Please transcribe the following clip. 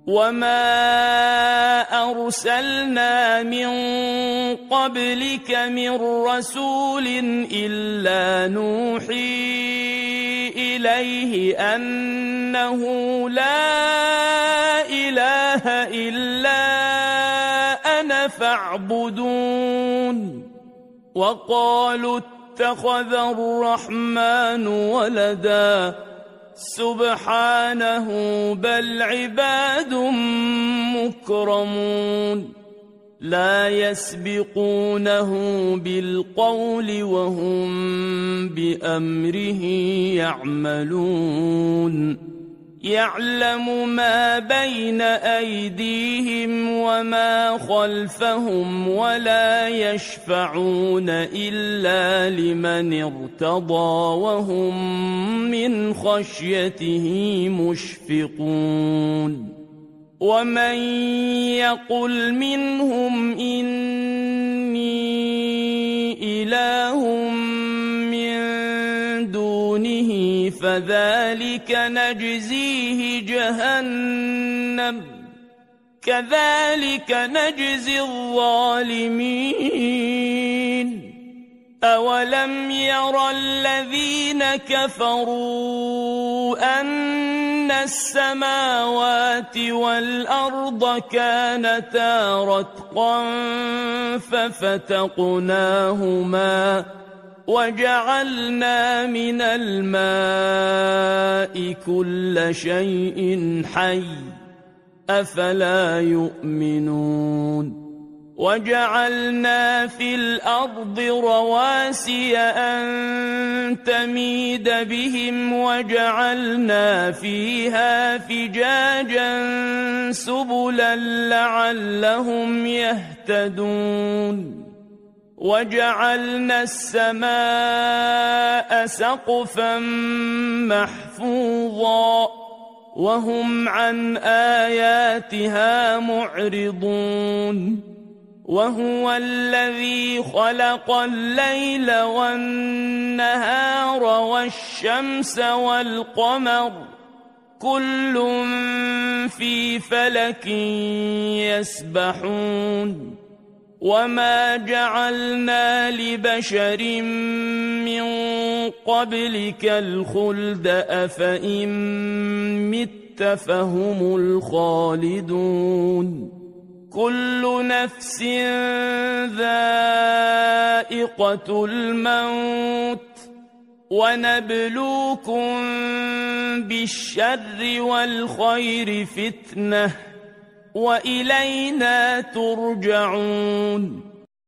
وما أرسلنا من قبلك من رسول إلا نوحي إليه أنه لا إله إلا أنا فاعبدون وقالوا اتخذ الرحمن ولدا سبحانه بل عباد مكرمون لا يسبقونه بالقول وهم بأمره يعملون يعلم ما بين أيديهم وما خلفهم ولا يشفعون إلا لمن ارتضى وهم من خشيته مشفقون ومن يقل منهم إني إله من دونه فذلك نجزيه جهنم كذلك نجزي الظالمين أولم ير الذين كفروا أن السماوات والأرض كانتا رتقا ففتقناهما وجعلنا من الماء كل شيء حي أفلا يؤمنون وجعلنا في الأرض رواسي أن تميد بهم وجعلنا فيها فجاجا سبلا لعلهم يهتدون وجعلنا السماء سقفا محفوظا وهم عن آياتها معرضون وهو الذي خلق الليل والنهار والشمس والقمر كل في فلك يسبحون وما جعلنا لبشر من قبلك الخلد أفإن مت فهم الخالدون كل نفس ذائقة الموت ونبلوكم بالشر والخير فتنة وإلينا ترجعون